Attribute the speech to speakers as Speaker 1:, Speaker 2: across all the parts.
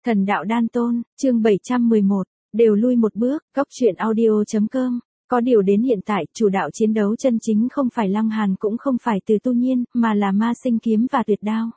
Speaker 1: Thần đạo đan tôn, chương 711, đều lui một bước, góc truyện audio.com. Có điều đến hiện tại, chủ đạo chiến đấu chân chính không phải Lăng Hàn cũng không phải Từ Tu Nhiên, mà là Ma Sinh Kiếm và Tuyệt Đao.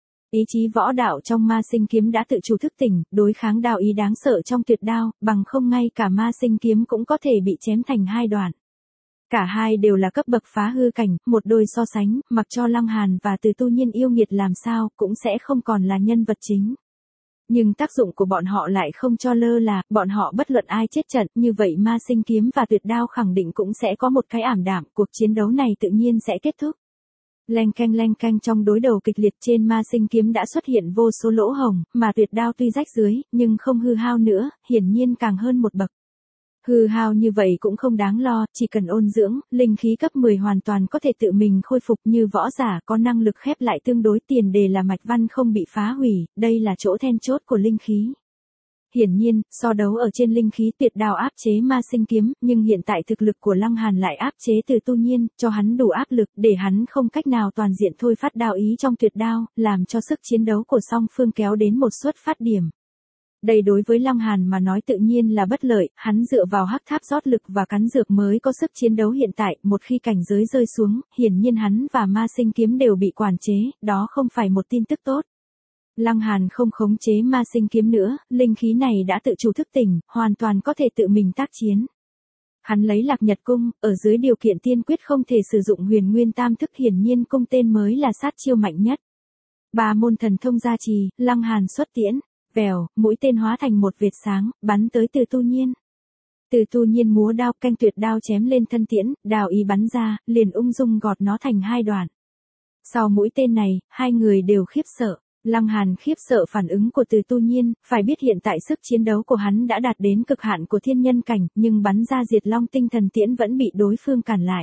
Speaker 1: Ý chí võ đạo trong Ma Sinh Kiếm đã tự chủ thức tỉnh, đối kháng đao ý đáng sợ trong Tuyệt Đao, bằng không ngay cả Ma Sinh Kiếm cũng có thể bị chém thành hai đoạn. Cả hai đều là cấp bậc phá hư cảnh, một đôi so sánh, mặc cho Lăng Hàn và Từ Tu Nhiên yêu nghiệt làm sao, cũng sẽ không còn là nhân vật chính. Nhưng tác dụng của bọn họ lại không cho lơ là, bọn họ bất luận ai chết trận, như vậy Ma Sinh Kiếm và Tuyệt Đao khẳng định cũng sẽ có một cái ảm đạm, cuộc chiến đấu này tự nhiên sẽ kết thúc. Leng canh trong đối đầu kịch liệt trên Ma Sinh Kiếm đã xuất hiện vô số lỗ hổng, mà Tuyệt Đao tuy rách dưới, nhưng không hư hao nữa, hiển nhiên càng hơn một bậc. Hư hao như vậy cũng không đáng lo, chỉ cần ôn dưỡng, linh khí cấp 10 hoàn toàn có thể tự mình khôi phục như võ giả có năng lực khép lại tương đối tiền đề là mạch văn không bị phá hủy, đây là chỗ then chốt của linh khí. Hiển nhiên, so đấu ở trên linh khí Tuyệt Đao áp chế Ma Sinh Kiếm, nhưng hiện tại thực lực của Lăng Hàn lại áp chế Từ Tu Nhiên, cho hắn đủ áp lực để hắn không cách nào toàn diện thôi phát đao ý trong Tuyệt Đao, làm cho sức chiến đấu của song phương kéo đến một xuất phát điểm. Đây đối với Lăng Hàn mà nói tự nhiên là bất lợi, hắn dựa vào hắc tháp rót lực và cắn dược mới có sức chiến đấu hiện tại, một khi cảnh giới rơi xuống, hiển nhiên hắn và Ma Sinh Kiếm đều bị quản chế, đó không phải một tin tức tốt. Lăng Hàn không khống chế Ma Sinh Kiếm nữa, linh khí này đã tự chủ thức tỉnh, hoàn toàn có thể tự mình tác chiến. Hắn lấy Lạc Nhật cung, ở dưới điều kiện tiên quyết không thể sử dụng Huyền Nguyên Tam thức, hiển nhiên cung tên mới là sát chiêu mạnh nhất. Ba môn thần thông gia trì, Lăng Hàn xuất tiễn. Vèo, mũi tên hóa thành một vệt sáng, bắn tới Từ Tu Nhiên. Từ Tu Nhiên múa đao canh Tuyệt Đao chém lên thân tiễn, đao ý bắn ra, liền ung dung gọt nó thành hai đoạn. Sau mũi tên này, hai người đều khiếp sợ. Lăng Hàn khiếp sợ phản ứng của Từ Tu Nhiên, phải biết hiện tại sức chiến đấu của hắn đã đạt đến cực hạn của thiên nhân cảnh, nhưng bắn ra Diệt Long Tinh Thần Tiễn vẫn bị đối phương cản lại.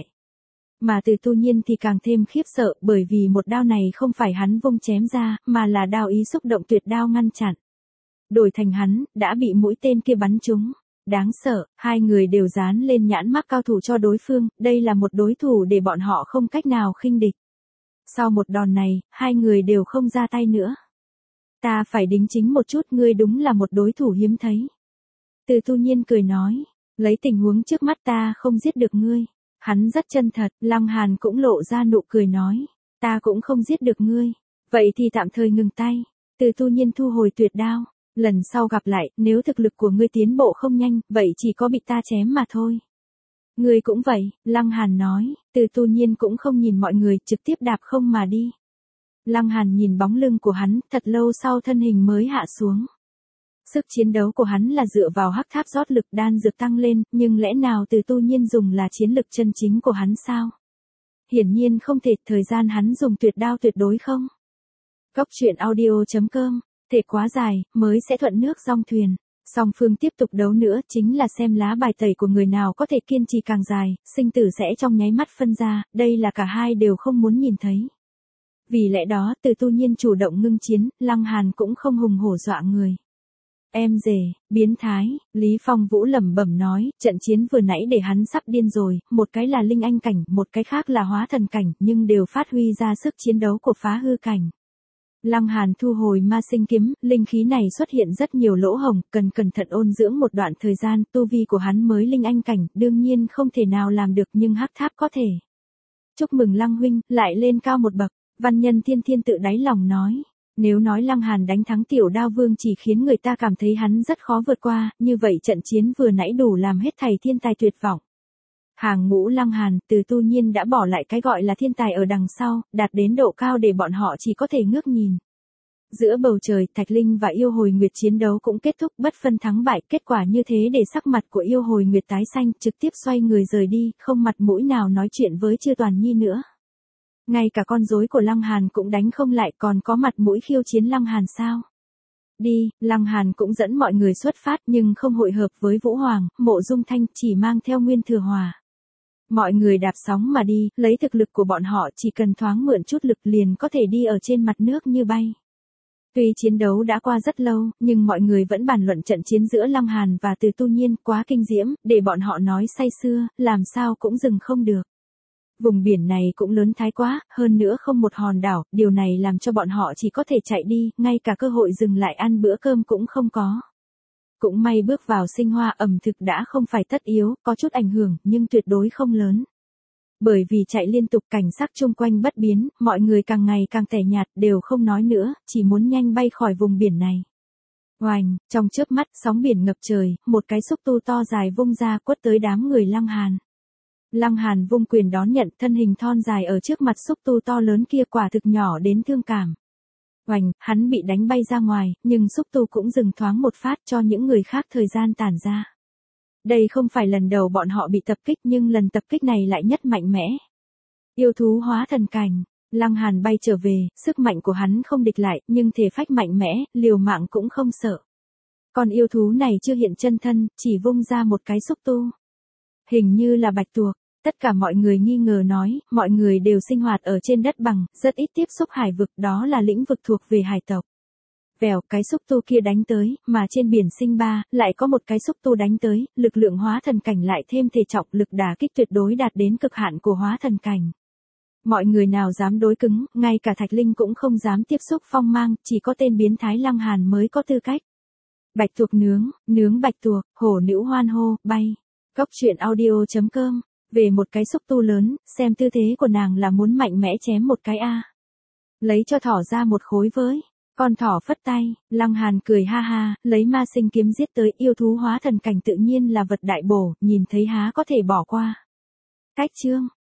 Speaker 1: Mà Từ Tu Nhiên thì càng thêm khiếp sợ, bởi vì một đao này không phải hắn vung chém ra, mà là đao ý xúc động Tuyệt Đao ngăn chặn. Đổi thành hắn, đã bị mũi tên kia bắn trúng. Đáng sợ, hai người đều dán lên nhãn mác cao thủ cho đối phương, đây là một đối thủ để bọn họ không cách nào khinh địch. Sau một đòn này, hai người đều không ra tay nữa. Ta phải đính chính một chút, ngươi đúng là một đối thủ hiếm thấy. Từ Tu Nhiên cười nói, lấy tình huống trước mắt ta không giết được ngươi. Hắn rất chân thật, Lăng Hàn cũng lộ ra nụ cười nói, ta cũng không giết được ngươi. Vậy thì tạm thời ngừng tay. Từ Tu Nhiên thu hồi Tuyệt Đao. Lần sau gặp lại, nếu thực lực của ngươi tiến bộ không nhanh, vậy chỉ có bị ta chém mà thôi. Ngươi cũng vậy, Lăng Hàn nói, Từ Tu Nhiên cũng không nhìn mọi người, trực tiếp đạp không mà đi. Lăng Hàn nhìn bóng lưng của hắn, thật lâu sau thân hình mới hạ xuống. Sức chiến đấu của hắn là dựa vào hắc tháp rót lực đan dược tăng lên, nhưng lẽ nào Từ Tu Nhiên dùng là chiến lực chân chính của hắn sao? Hiển nhiên không thể, thời gian hắn dùng Tuyệt Đao tuyệt đối không. Góc truyện audio.com. Thể quá dài, mới sẽ thuận nước dong thuyền. Song phương tiếp tục đấu nữa chính là xem lá bài tẩy của người nào có thể kiên trì càng dài, sinh tử sẽ trong nháy mắt phân ra, đây là cả hai đều không muốn nhìn thấy. Vì lẽ đó, Từ Tu Nhiên chủ động ngưng chiến, Lăng Hàn cũng không hùng hổ dọa người. Em rể, biến thái, Lý Phong Vũ lẩm bẩm nói, trận chiến vừa nãy để hắn sắp điên rồi, một cái là linh anh cảnh, một cái khác là hóa thần cảnh, nhưng đều phát huy ra sức chiến đấu của phá hư cảnh. Lăng Hàn thu hồi Ma Sinh Kiếm, linh khí này xuất hiện rất nhiều lỗ hổng, cần cẩn thận ôn dưỡng một đoạn thời gian, tu vi của hắn mới linh anh cảnh, đương nhiên không thể nào làm được nhưng hắc tháp có thể. Chúc mừng Lăng huynh, lại lên cao một bậc, Văn Nhân Thiên tự đáy lòng nói. Nếu nói Lăng Hàn đánh thắng Tiểu Đao Vương chỉ khiến người ta cảm thấy hắn rất khó vượt qua, như vậy trận chiến vừa nãy đủ làm hết thảy thiên tài tuyệt vọng. Hàng ngũ Lăng Hàn, Từ Tu Nhiên đã bỏ lại cái gọi là thiên tài ở đằng sau, đạt đến độ cao để bọn họ chỉ có thể ngước nhìn. Giữa bầu trời, Thạch Linh và Yêu Hồi Nguyệt chiến đấu cũng kết thúc bất phân thắng bại, kết quả như thế để sắc mặt của Yêu Hồi Nguyệt tái xanh, trực tiếp xoay người rời đi, không mặt mũi nào nói chuyện với Chư Toàn Nhi nữa. Ngay cả con rối của Lăng Hàn cũng đánh không lại, còn có mặt mũi khiêu chiến Lăng Hàn sao? Đi, Lăng Hàn cũng dẫn mọi người xuất phát nhưng không hội hợp với Vũ Hoàng, Mộ Dung Thanh, chỉ mang theo Nguyên Thừa Hòa. Mọi người đạp sóng mà đi, lấy thực lực của bọn họ chỉ cần thoáng mượn chút lực liền có thể đi ở trên mặt nước như bay. Tuy chiến đấu đã qua rất lâu, nhưng mọi người vẫn bàn luận trận chiến giữa Lăng Hàn và Từ Tu Nhiên quá kinh diễm, để bọn họ nói say sưa, làm sao cũng dừng không được. Vùng biển này cũng lớn thái quá, hơn nữa không một hòn đảo, điều này làm cho bọn họ chỉ có thể chạy đi, ngay cả cơ hội dừng lại ăn bữa cơm cũng không có. Cũng may bước vào sinh hoa ẩm thực đã không phải tất yếu, có chút ảnh hưởng, nhưng tuyệt đối không lớn. Bởi vì chạy liên tục cảnh sắc chung quanh bất biến, mọi người càng ngày càng tẻ nhạt, đều không nói nữa, chỉ muốn nhanh bay khỏi vùng biển này. Oành, trong chớp mắt, sóng biển ngập trời, một cái xúc tu to dài vung ra quất tới đám người Lăng Hàn. Lăng Hàn vung quyền đón nhận, thân hình thon dài ở trước mặt xúc tu to lớn kia quả thực nhỏ đến thương cảm. Oành, hắn bị đánh bay ra ngoài, nhưng xúc tu cũng dừng thoáng một phát cho những người khác thời gian tản ra. Đây không phải lần đầu bọn họ bị tập kích nhưng lần tập kích này lại nhất mạnh mẽ. Yêu thú hóa thần cảnh, Lăng Hàn bay trở về, sức mạnh của hắn không địch lại, nhưng thể phách mạnh mẽ, liều mạng cũng không sợ. Còn yêu thú này chưa hiện chân thân, chỉ vung ra một cái xúc tu. Hình như là bạch tuộc, tất cả mọi người nghi ngờ nói, mọi người đều sinh hoạt ở trên đất bằng, rất ít tiếp xúc hải vực, đó là lĩnh vực thuộc về hải tộc. Vèo, cái xúc tu kia đánh tới, mà trên biển sinh ba, lại có một cái xúc tu đánh tới, lực lượng hóa thần cảnh lại thêm thể trọng, lực đả kích tuyệt đối đạt đến cực hạn của hóa thần cảnh. Mọi người nào dám đối cứng, ngay cả Thạch Linh cũng không dám tiếp xúc phong mang, chỉ có tên biến thái Lăng Hàn mới có tư cách. Bạch tuộc nướng bạch tuộc, hổ nữ hoan hô, bay. Góc truyện audio.com, về một cái xúc tu lớn, xem tư thế của nàng là muốn mạnh mẽ chém một cái a. Lấy cho thỏ ra một khối với. Con thỏ phất tay, Lăng Hàn cười ha ha, lấy ma sinh kiếm giết tới, yêu thú hóa thần cảnh tự nhiên là vật đại bổ, nhìn thấy há có thể bỏ qua. Cách chương